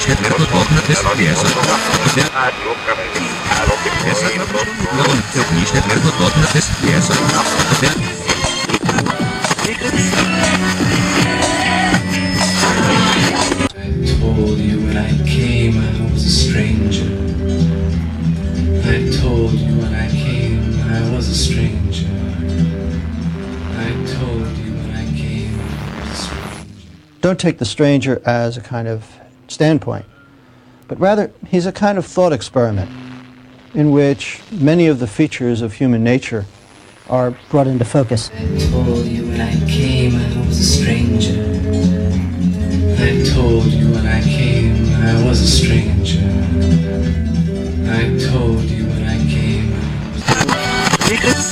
told you when I came I was a stranger. I told you when I came I was a stranger. I told you when I came I was a stranger. Don't take the stranger as a kind of standpoint, but rather he's a kind of thought experiment in which many of the features of human nature are brought into focus. I told you when I came I was a stranger. I told you when I came I was a stranger. I told you when I came I was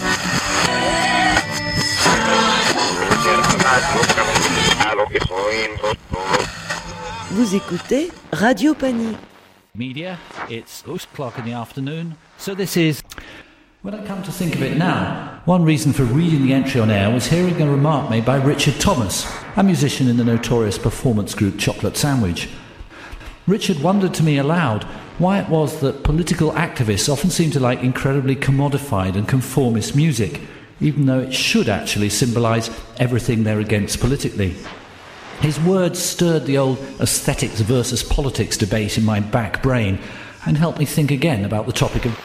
Vous écoutez Radio Panique. Media, it's 8:00 in the afternoon, so this is... When I come to think of it now, one reason for reading the entry on air was hearing a remark made by Richard Thomas, a musician in the notorious performance group Chocolate Sandwich. Richard wondered to me aloud why it was that political activists often seem to like incredibly commodified and conformist music, even though it should actually symbolise everything they're against politically. His words stirred the old aesthetics versus politics debate in my back brain and helped me think again about the topic of...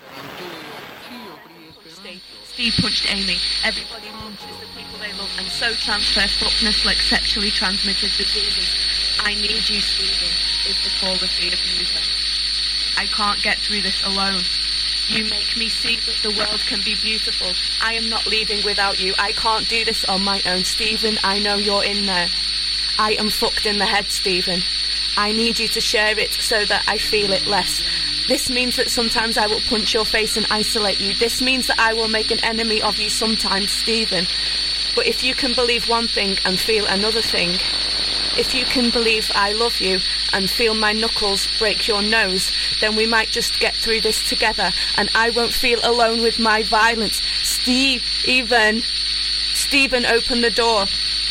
Steve punched Amy. Everybody punches the people they love and so transfer fuckness like sexually transmitted diseases. I need you, Stephen, is the call of the abuser. I can't get through this alone. You make me see that the world can be beautiful. I am not leaving without you. I can't do this on my own. Stephen, I know you're in there. I am fucked in the head, Stephen. I need you to share it so that I feel it less. This means that sometimes I will punch your face and isolate you. This means that I will make an enemy of you sometimes, Stephen. But if you can believe one thing and feel another thing, if you can believe I love you and feel my knuckles break your nose, then we might just get through this together and I won't feel alone with my violence. Stephen, open the door.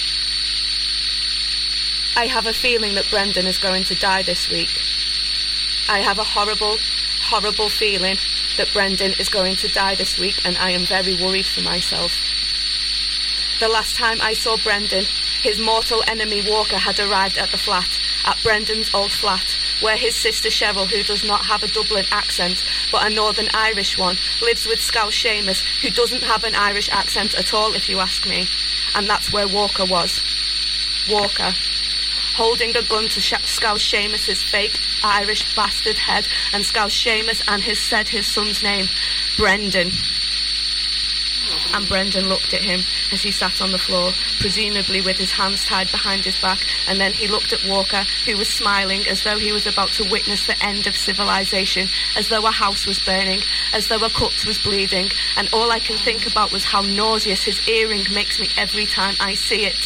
I have a feeling that Brendan is going to die this week. I have a horrible, horrible feeling that Brendan is going to die this week and I am very worried for myself. The last time I saw Brendan, his mortal enemy Walker had arrived at the flat, at Brendan's old flat, where his sister Cheryl, who does not have a Dublin accent, but a Northern Irish one, lives with Scouse Seamus, who doesn't have an Irish accent at all, if you ask me. And that's where Walker was. Walker, holding a gun to Scouse Seamus's fake Irish bastard head, and Scouse Seamus and said his son's name, Brendan. And Brendan looked at him as he sat on the floor, presumably with his hands tied behind his back, and then he looked at Walker, who was smiling as though he was about to witness the end of civilization, as though a house was burning, as though a cut was bleeding, and all I can think about was how nauseous his earring makes me every time I see it.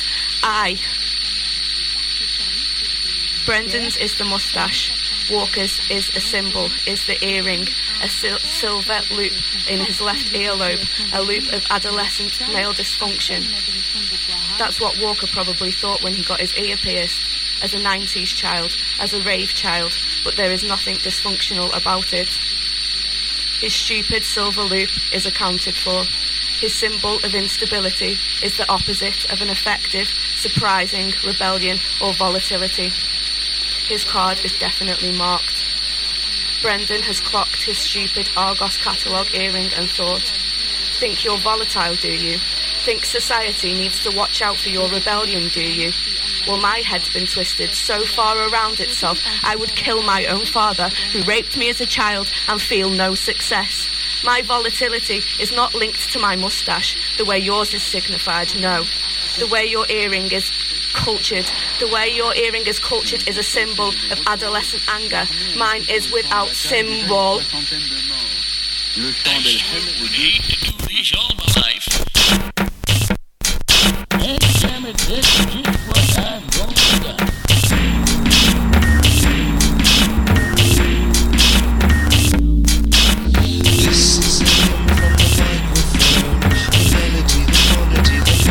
Brendan's is the moustache. Walker's is a symbol, is the earring, a silver loop in his left earlobe, a loop of adolescent male dysfunction. That's what Walker probably thought when he got his ear pierced, as a 90s child, as a rave child, but there is nothing dysfunctional about it. His stupid silver loop is accounted for. His symbol of instability is the opposite of an effective, surprising rebellion or volatility. His card is definitely marked. Brendan has clocked his stupid Argos catalogue earring and thought, think you're volatile, do you? Think society needs to watch out for your rebellion, do you? Well, my head's been twisted so far around itself, I would kill my own father, who raped me as a child, and feel no success. My volatility is not linked to my moustache, the way yours is signified, no. The way your earring is cultured. The way your earring is cultured is a symbol of adolescent anger. Mine is without symbol.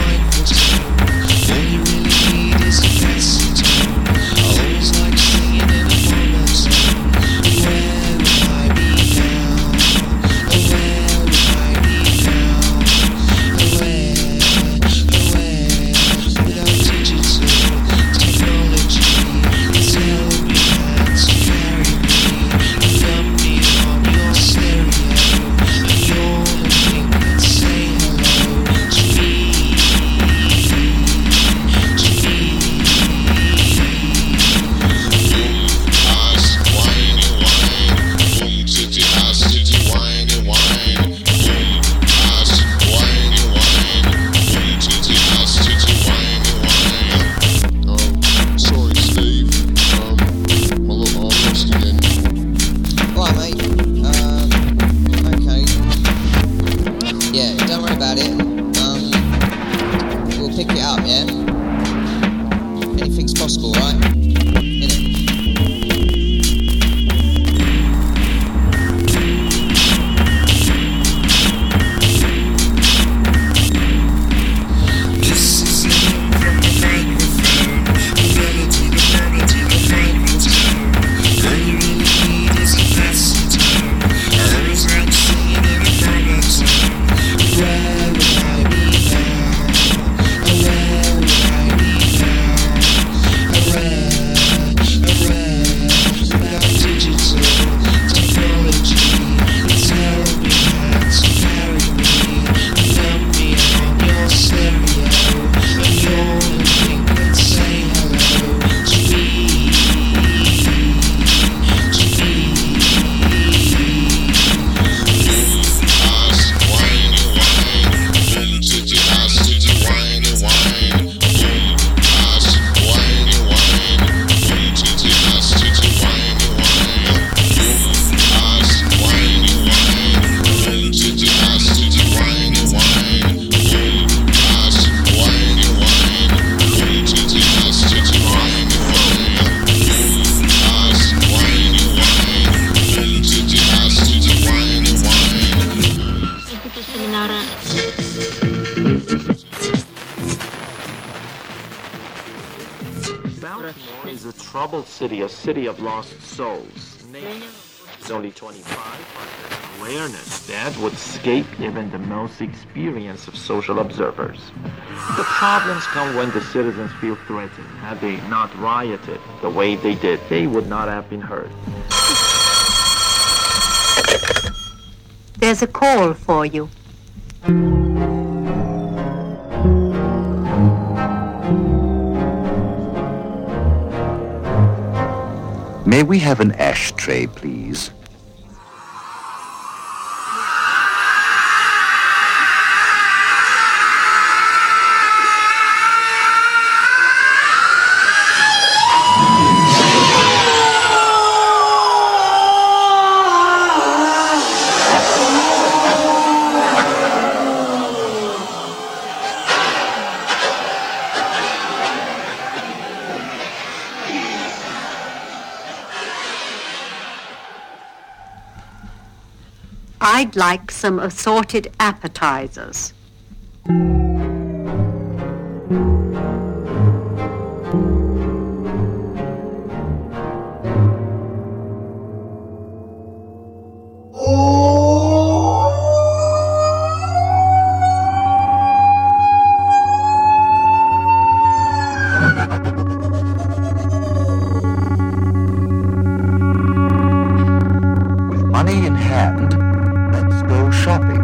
All you really need is a capacitone. I always like singing troubled city, a city of lost souls. It's only 25, but awareness that would escape even the most experienced of social observers. The problems come when the citizens feel threatened. Had they not rioted the way they did, they would not have been heard. There's a call for you. May we have an ashtray, please? I'd like some assorted appetizers. With money in hand, let's go shopping.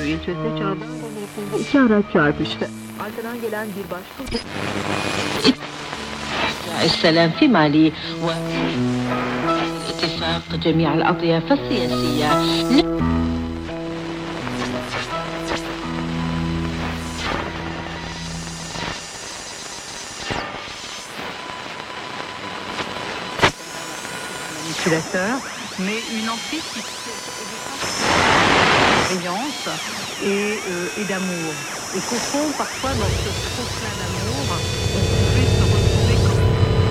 İçeride çağdan iki araç çarpıştı. Arkadan gelen bir başka... السلام في مالي واتفاق جميع الأطياف السياسية. Mais une emprise qui brillance et d'amour. Et qu'au fond, parfois, dans ce trop-plein d'amour, on pouvait se retrouver comme...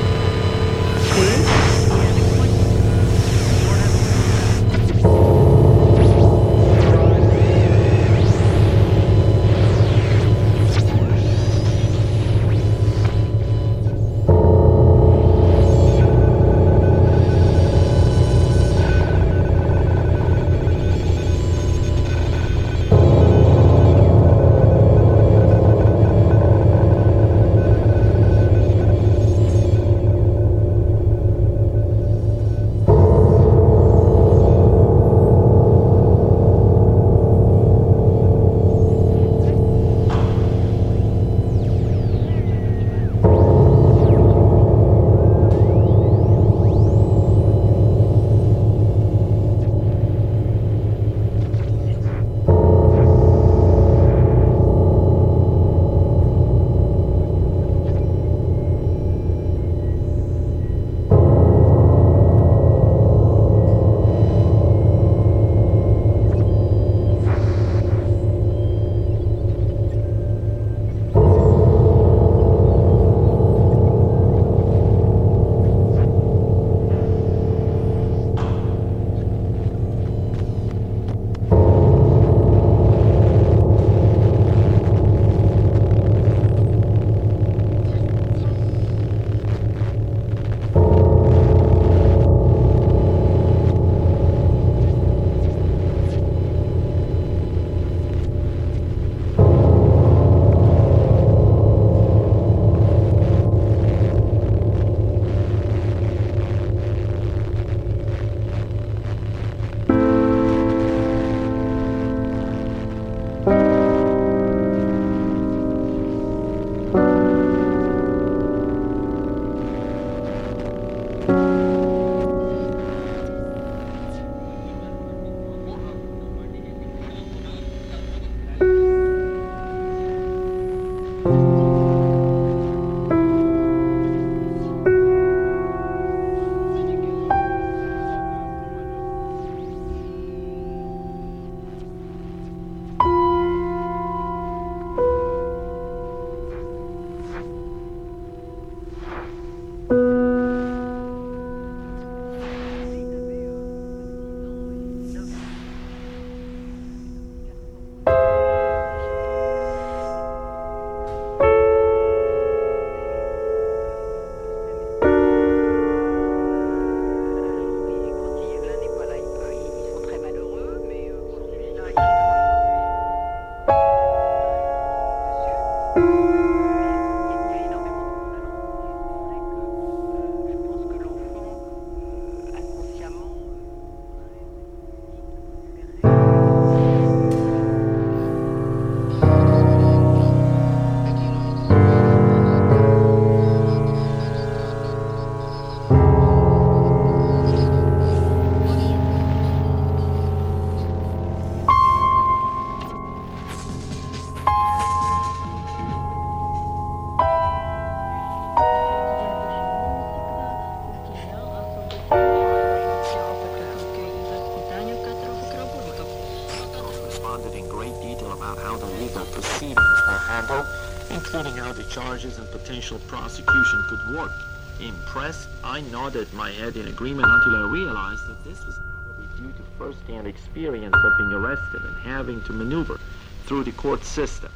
including how the charges and potential prosecution could work. Impressed, I nodded my head in agreement until I realized that this was probably due to first-hand experience of being arrested and having to maneuver through the court system.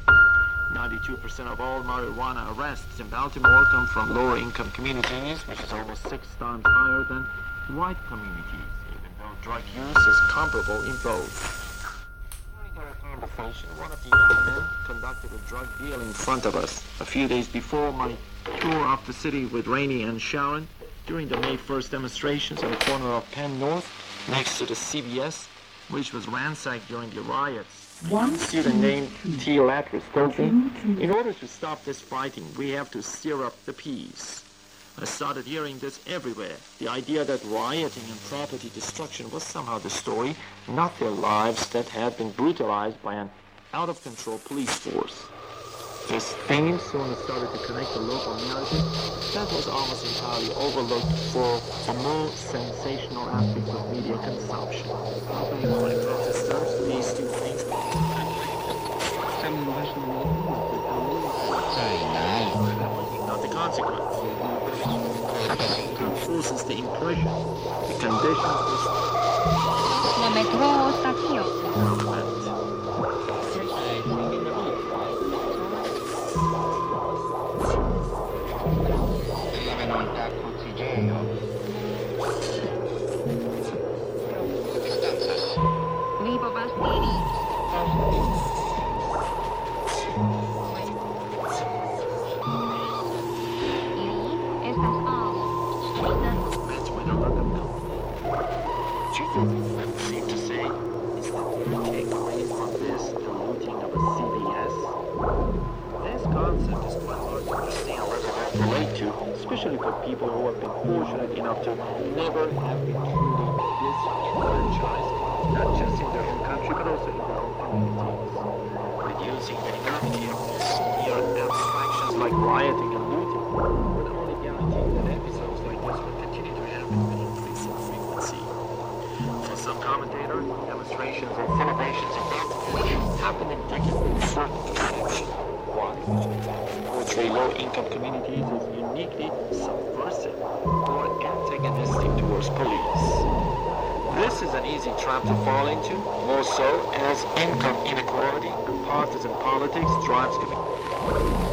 92% of all marijuana arrests in Baltimore come from lower-income communities, which is almost 6 times higher than white communities, even though drug use is comparable in both. During our conversation, one of the young men conducted a drug deal in front of us. A few days before my tour of the city with Rainey and Sharon, during the May 1st demonstrations on the corner of Penn North, next to the CBS, which was ransacked during the riots, Student named T. Latris told me, in order to stop this fighting, we have to stir up the peace. I started hearing this everywhere. The idea that rioting and property destruction was somehow the story, not their lives that had been brutalized by an out-of-control police force. This theme soon started to connect the local narrative that was almost entirely overlooked for the more sensational aspects of media consumption. According to protesters, these two things not the consequence. Reinforces the impression, the conditions Le métro station. Vivo Bastiri. seem to say is that we take away from this the looting of a CVS. This concept is quite hard to understand or relate to, especially for people who have been fortunate enough to never have been truly disenfranchised, not just in their own country but also in their own communities. Reducing the enormity of mere abstractions like rioting and looting would only guarantee that episodes like this will continue to happen with increasing frequency. For some commentators, demonstrations and celebrations in Bangladesh have been indicative of certain direction. One, portray low-income communities as uniquely subversive or antagonistic towards police. This is an easy trap to fall into, more so as income inequality and partisan politics drives communities.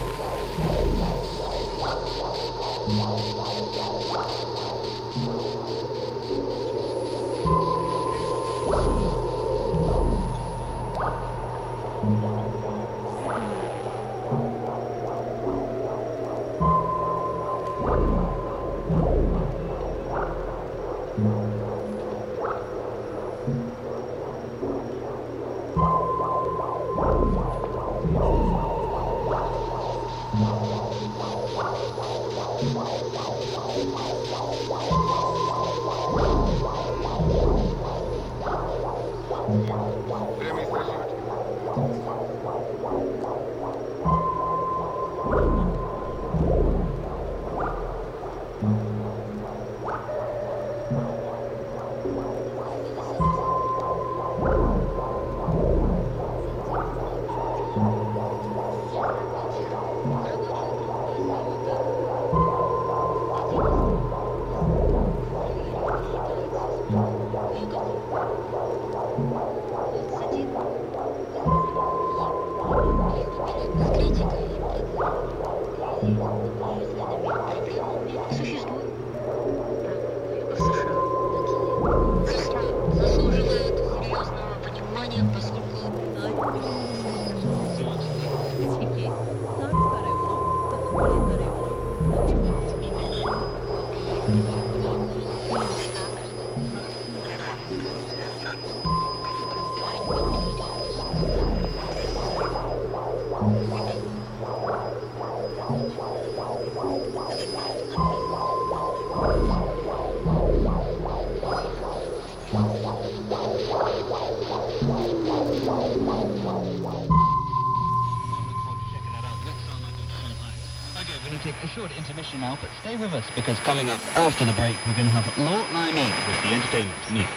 Intermission now, but stay with us because coming up after the break we're going to have Law 98 with the entertainment news.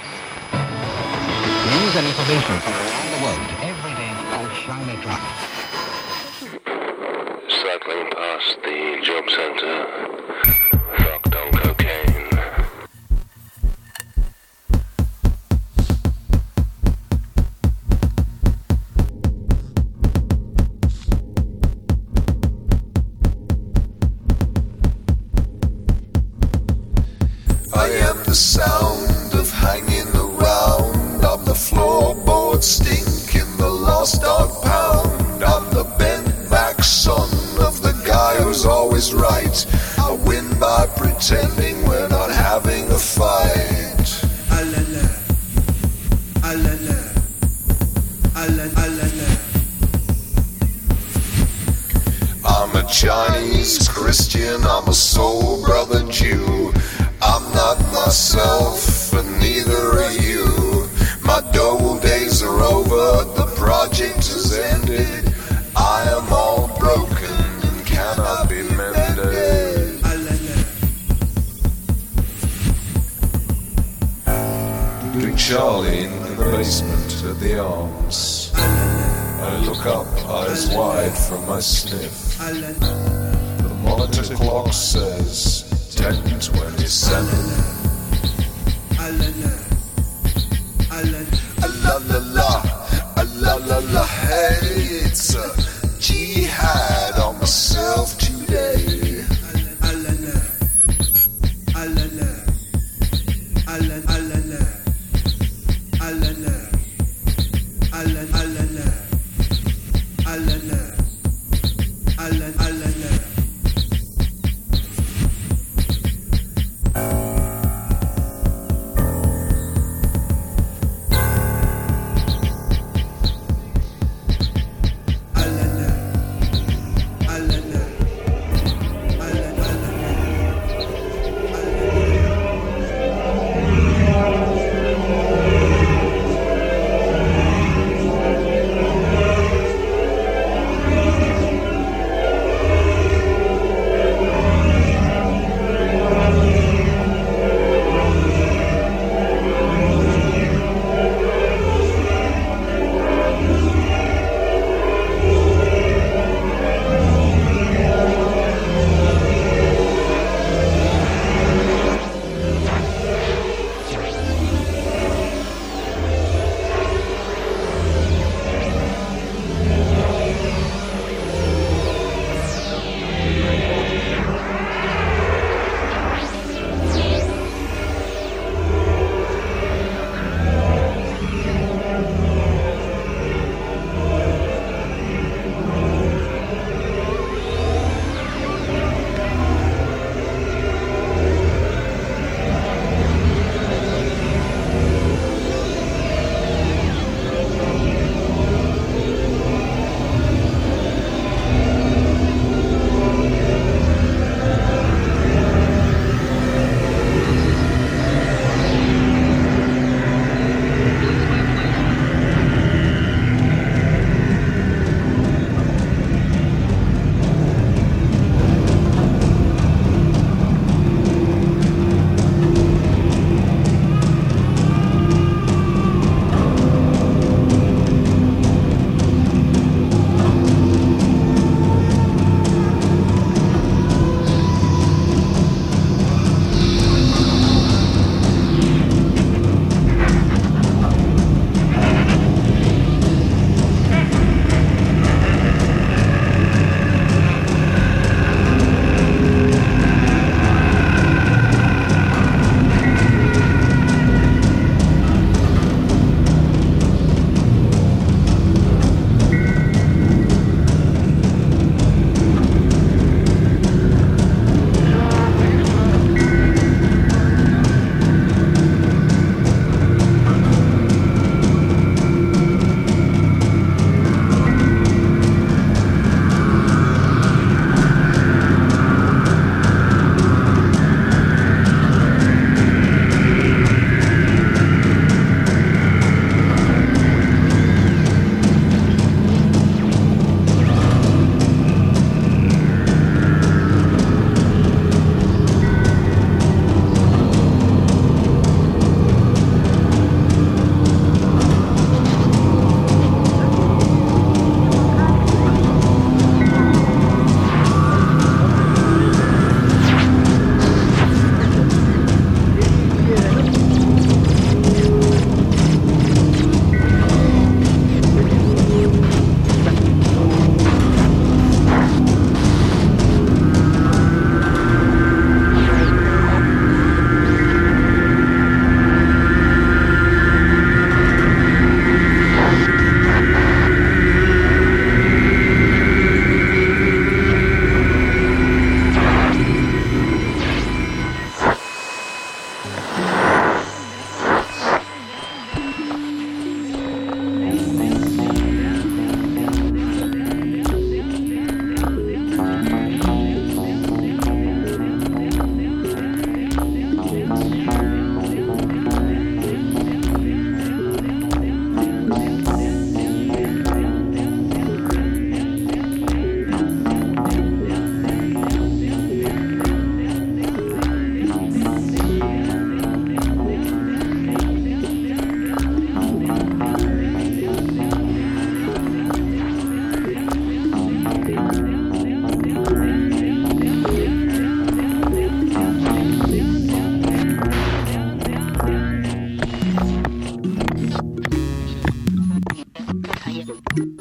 News and information from around the world every day on China Drive. Cycling past the job centre, fucked on cocaine. The sound of hanging around. I'm the floorboard stink in the lost dog pound. I'm the bent back son of the guy who's always right. I win by pretending we're not having a fight. Chinese Christian, I'm a soul brother Jew. I'm not myself, and neither are you. My dole days are over, the project has ended. I am all broken and cannot be mended. Big Charlie in the basement at the Arms. I look up, eyes wide from my sniff. The monitor clock says 10:27. La la la, la la la, hey, it's a jihad on myself today.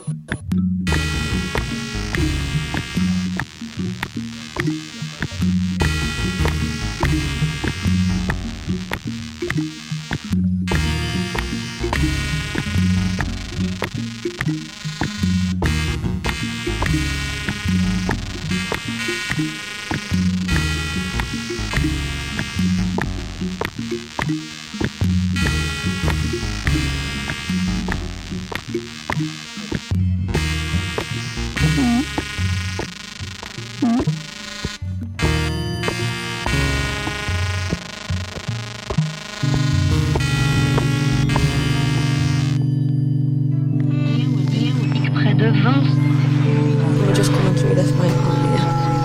We're just coming through this point, yeah.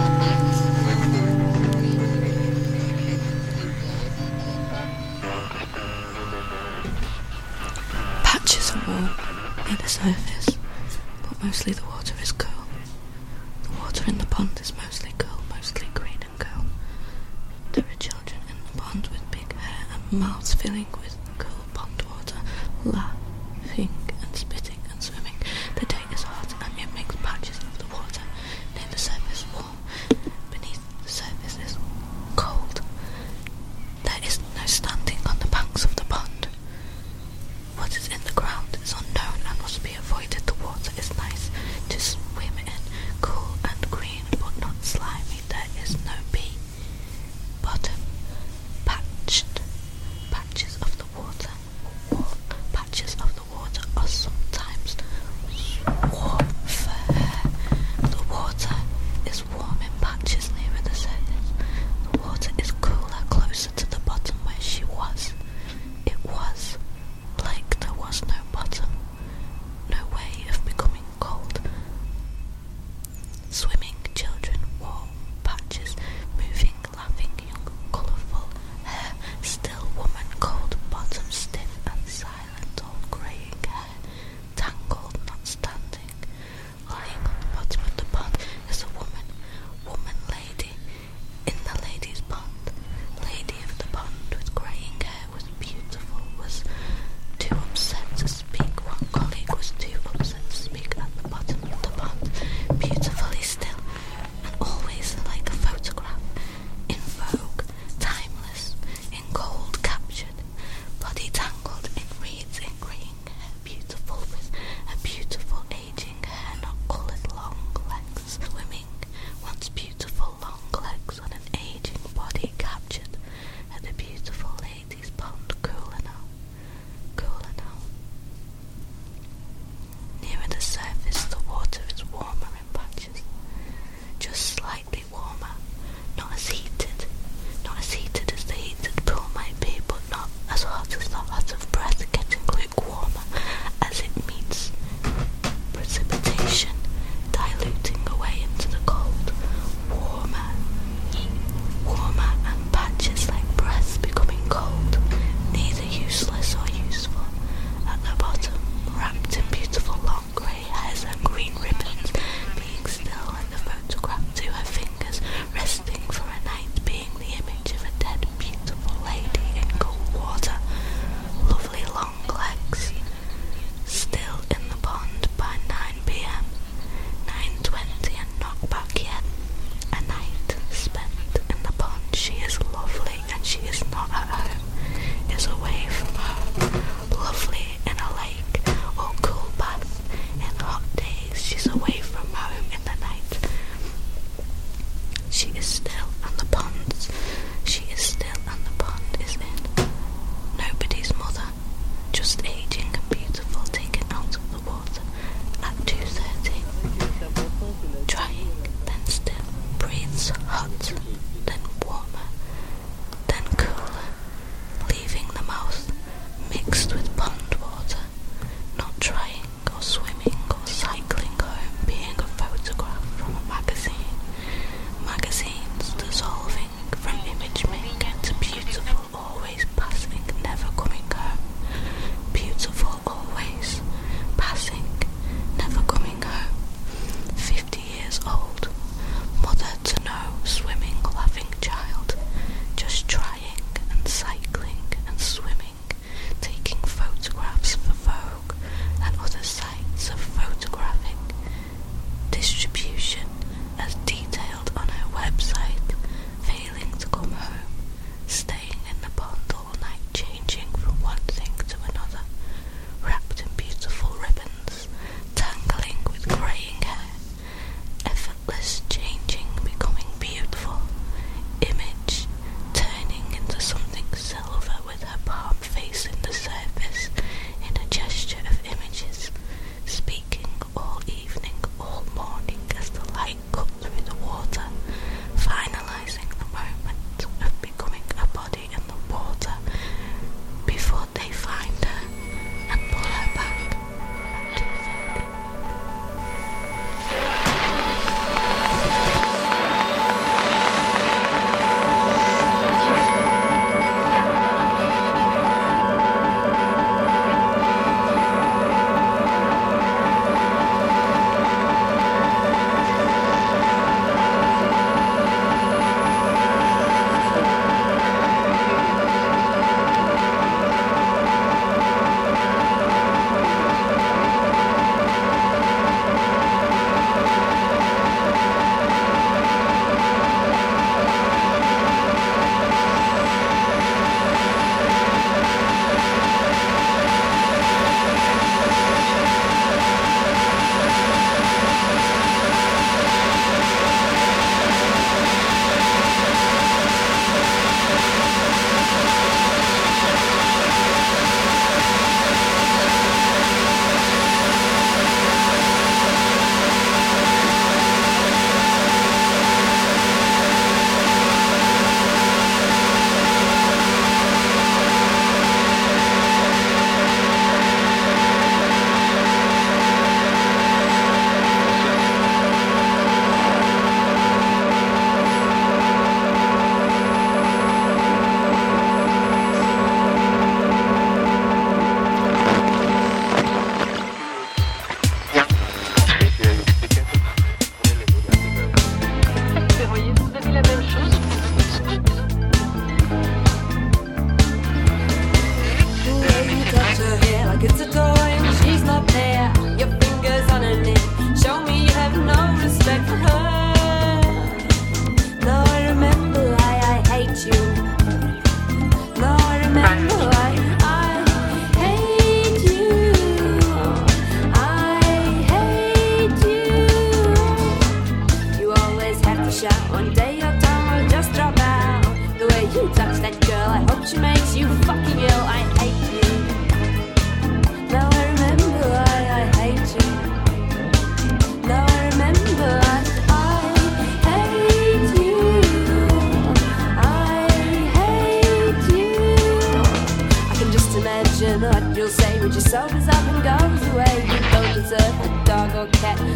Patches of warm near the surface, but mostly the water is cool. The water in the pond is mostly cool, mostly green and cool. There are children in the pond with big hair and mouths filling with cool pond water, laughing and spitting and swimming. The day is hot and it makes patches of the water near the surface warm. Beneath the surface is cold. There is no standing on the banks of the pond. What is in the ground is unknown and must be avoided. The water is nice to swim in, cool and green, but not slimy. There is no bee. Bottom, patches of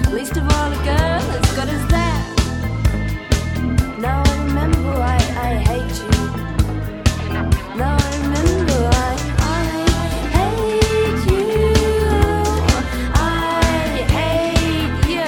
least of all a girl as good as that. Now I remember why I hate you. Now I remember why I hate you. I hate you.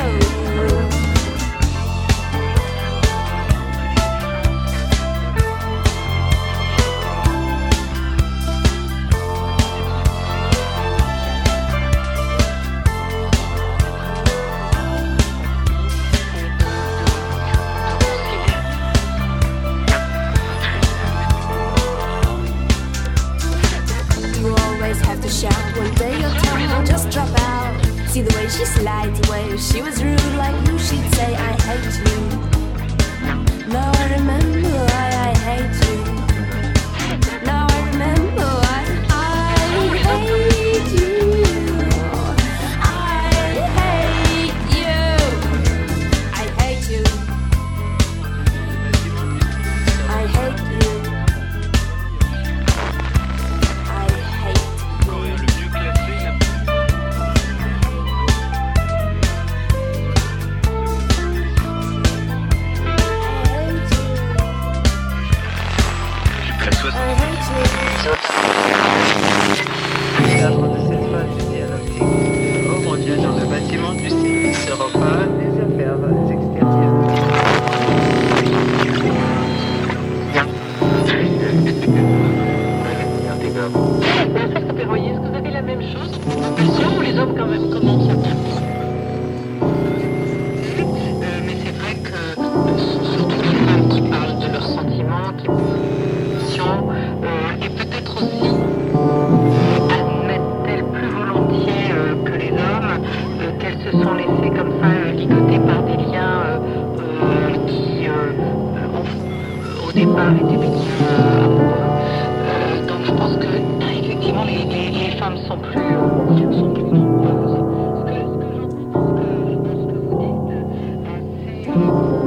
Have to shout one day your tongue will just drop out. See the way she slides away. If she was rude like you, she'd say I hate you. Now I remember why I hate you. Now I remember why I hate you. I hate you. I hate you. I hate you. Oh mon Dieu, dans le bâtiment du service repas des affaires extérieures. Vous voyez, est-ce que vous avez la même chose? Ou les hommes quand même commencent à bien. Mais c'est vrai que surtout les femmes qui parlent de leurs sentiments, qui et peut-être aussi admettent-elles plus volontiers que les hommes qu'elles se sont laissées comme ça ligoter par des liens qui au départ étaient des liens amoureux. Donc je pense que effectivement les femmes sont plus nombreuses. Ce que vous dites, c'est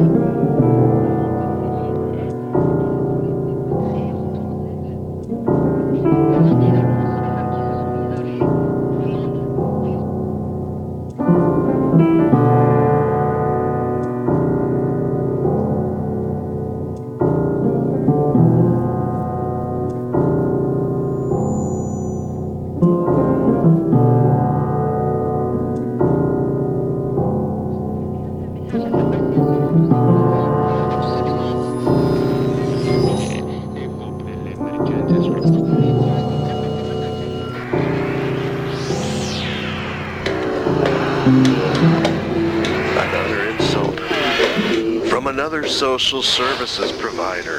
Another insult from another social services provider.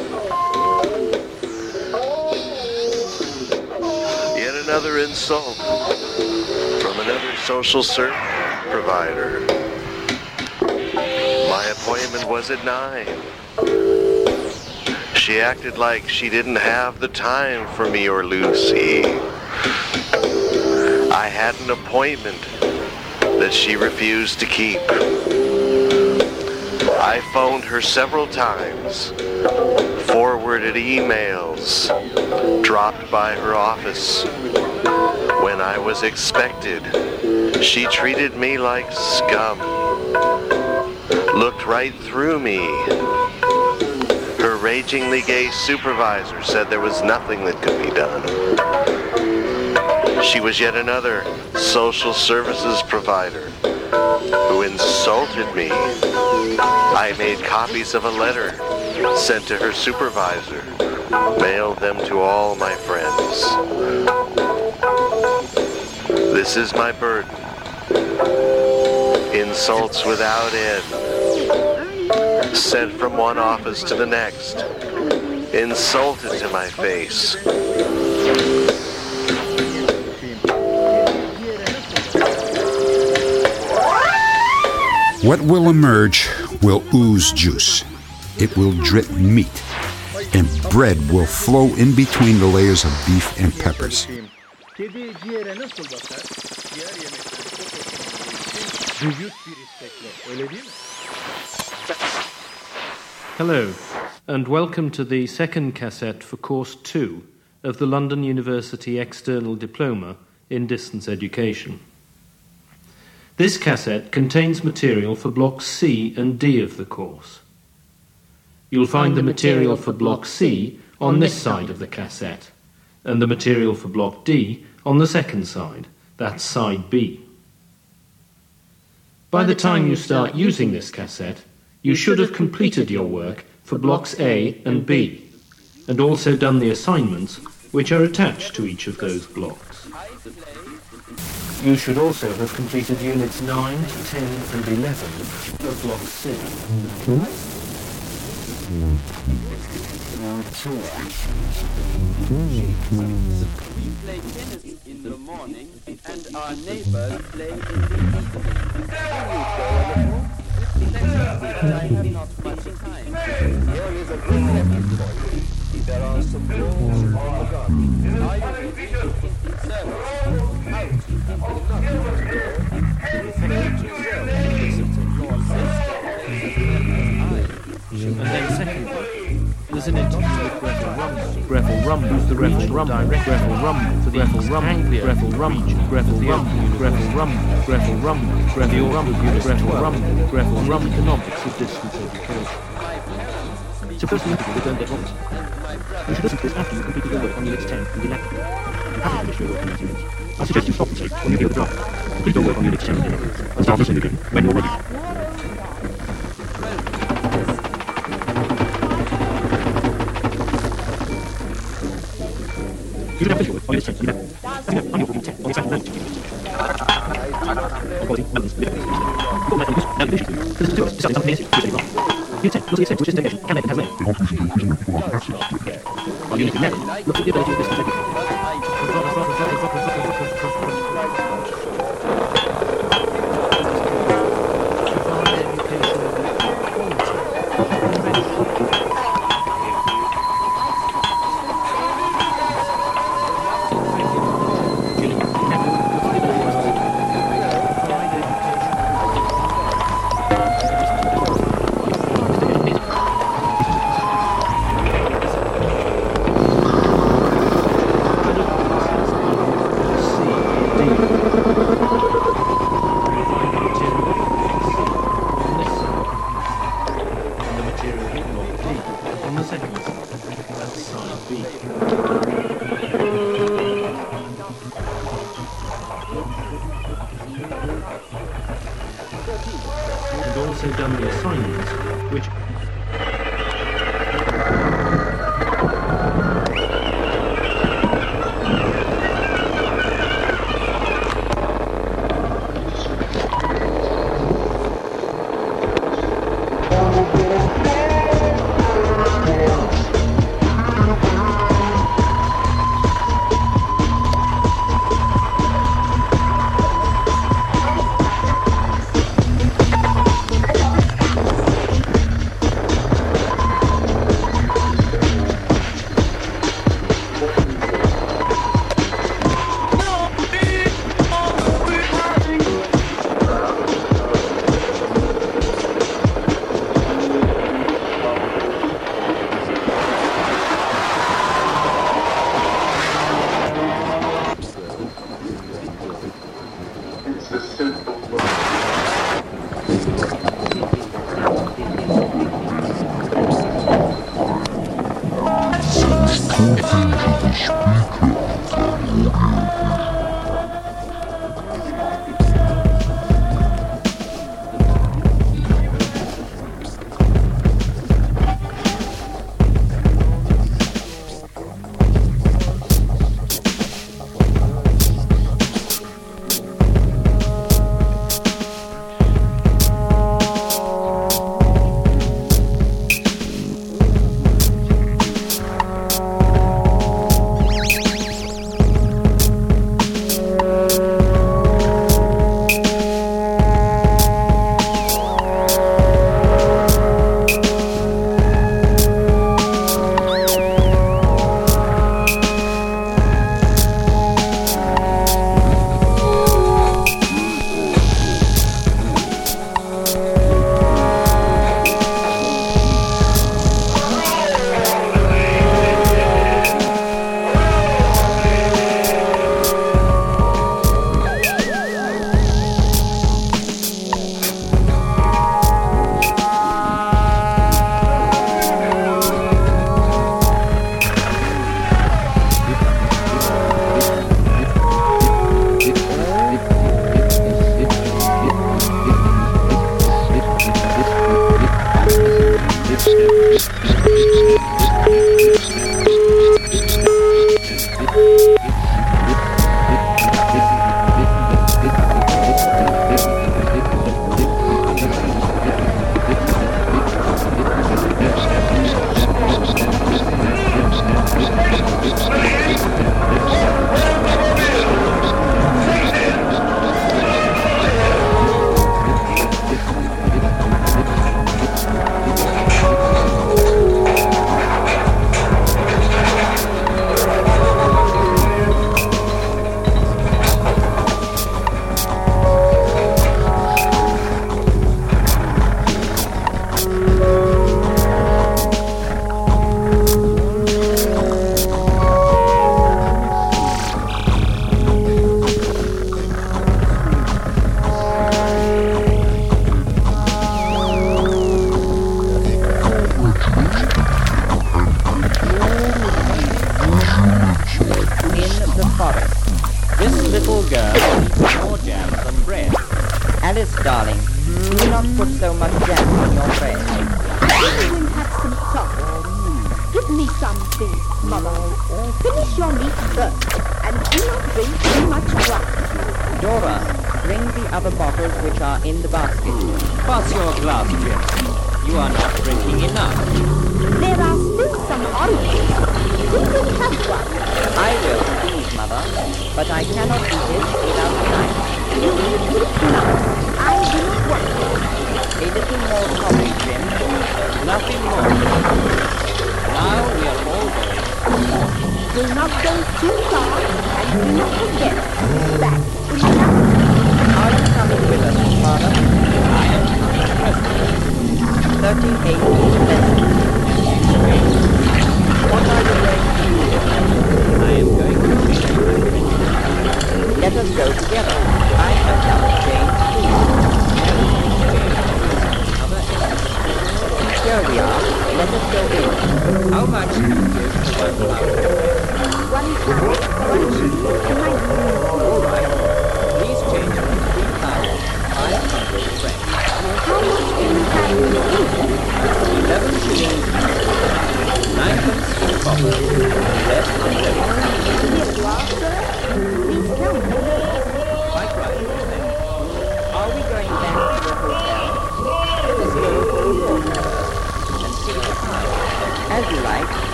Yet another insult from another social service provider. My appointment was at 9. She acted like she didn't have the time for me or Lucy. I had an appointment that she refused to keep. I phoned her several times, forwarded emails, dropped by her office. When I was expected, she treated me like scum, looked right through me. Her ragingly gay supervisor said there was nothing that could be done. She was yet another social services provider who insulted me. I made copies of a letter sent to her supervisor, mailed them to all my friends. This is my burden. Insults without end, sent from one office to the next, insulted to my face. What will emerge will ooze juice. It will drip meat, and bread will flow in between the layers of beef and peppers. Hello, and welcome to the second cassette for Course 2 of the London University External Diploma in Distance Education. This cassette contains material for blocks C and D of the course. You'll find the material for block C on this side of the cassette, and the material for block D on the second side, that's side B. By the time you start using this cassette, you should have completed your work for blocks A and B, and also done the assignments which are attached to each of those blocks. You should also have completed units 9, 10 and 11 of block C. We play tennis in the morning and our neighbors play in the evening. I have not much time. Here is a good lesson for you. There are some rules in the garden. I will be in service. Out and then secondly, there's an interval with Greffel Rumble. Use the Greffel Rumble, direct Greffel Rumble for the Greffel Rumble, Greffel Rumble, Greffel Rumble, Greffel Rumble, Greffel Rumble, Greffel Rumble, Greffel Rumble, Greffel Rumble, economics of distance education. Suppose you don't get lost. You should listen to this after you complete your work on units 10 and 11. You haven't finished your work on these units. I suggest you stop and take when you hear the draft. Complete your work on units 10 and 11, and start listening again when you're ready. You should have finished your work on units 10 and 11. I think I'm your working 10 on the second level. Quality, balance, got method use, now you finish it. Listen to us, decide something minutes, which is wrong. Unit 10, look at the extent to which this integration can make it has made. While unit 11, look at the ability of this to take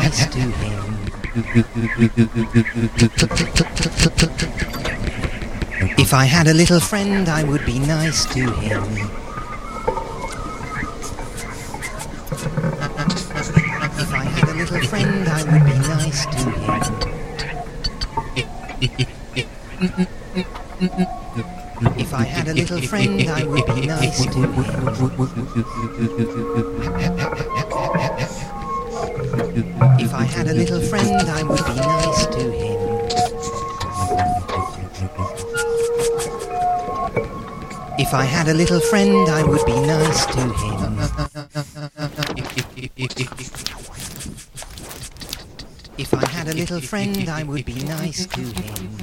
nice to him. If I had a little friend, I would be nice to him. If I had a little friend, I would be nice to him. If I had a little friend, I would be nice to him. If I had a little friend, I would be nice to him. If I had a little friend, I would be nice to him. If I had a little friend, I would be nice to him.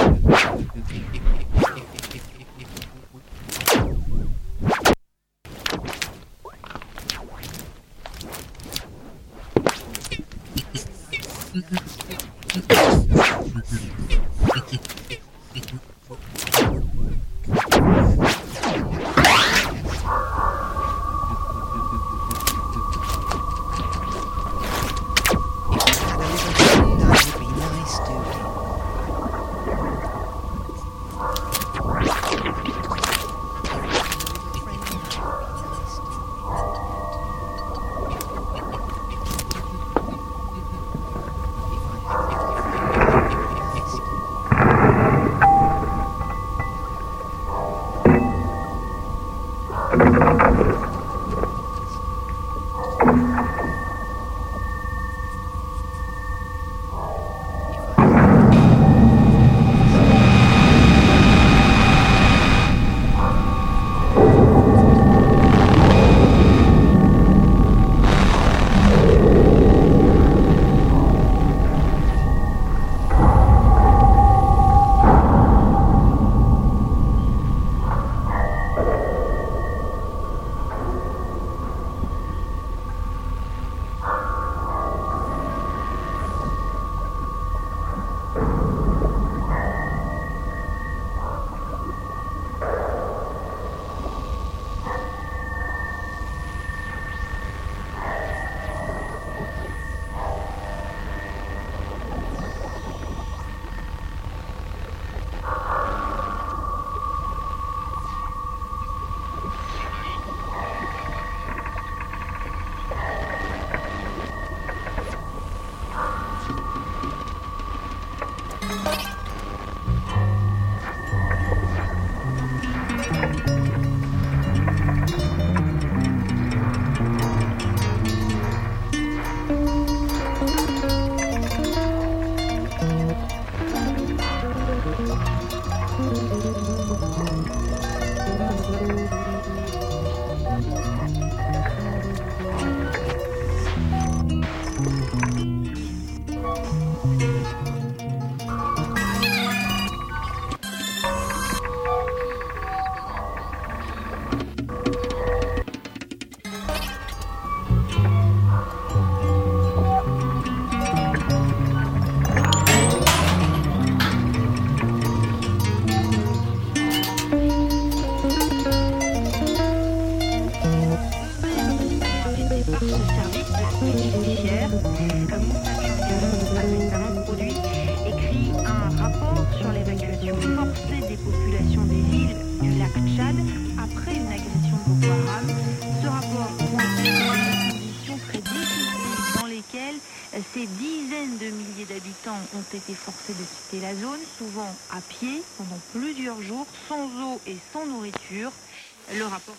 Ces dizaines de milliers d'habitants ont été forcés de quitter la zone, souvent à pied, pendant plusieurs jours, sans eau et sans nourriture. Le rapport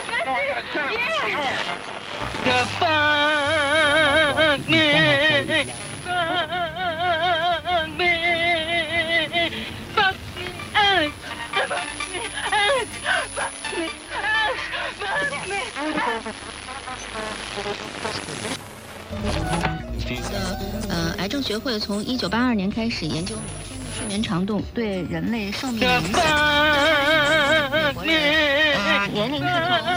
Fuck me. 癌症学会从1982年开始研究睡眠长度对人类寿命的影响。年龄是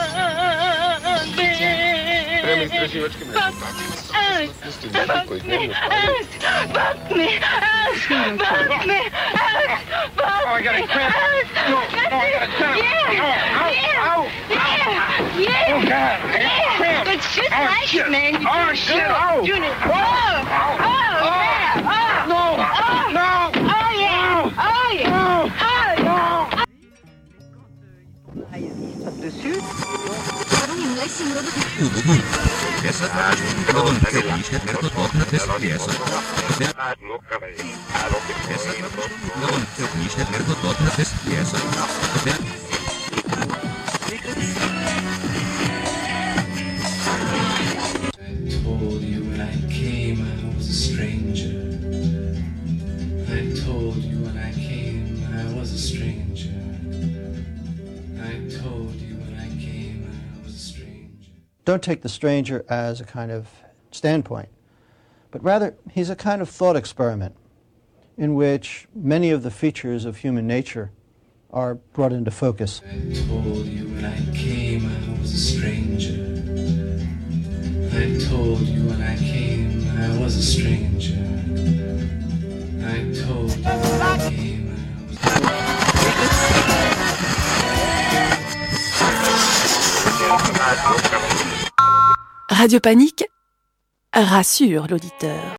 Don't take the stranger as a kind of standpoint, but rather he's a kind of thought experiment in which many of the features of human nature are brought into focus. I told you when I came I was a stranger. I told you when I came I was a stranger. I told you when I came Radio Panique rassure l'auditeur.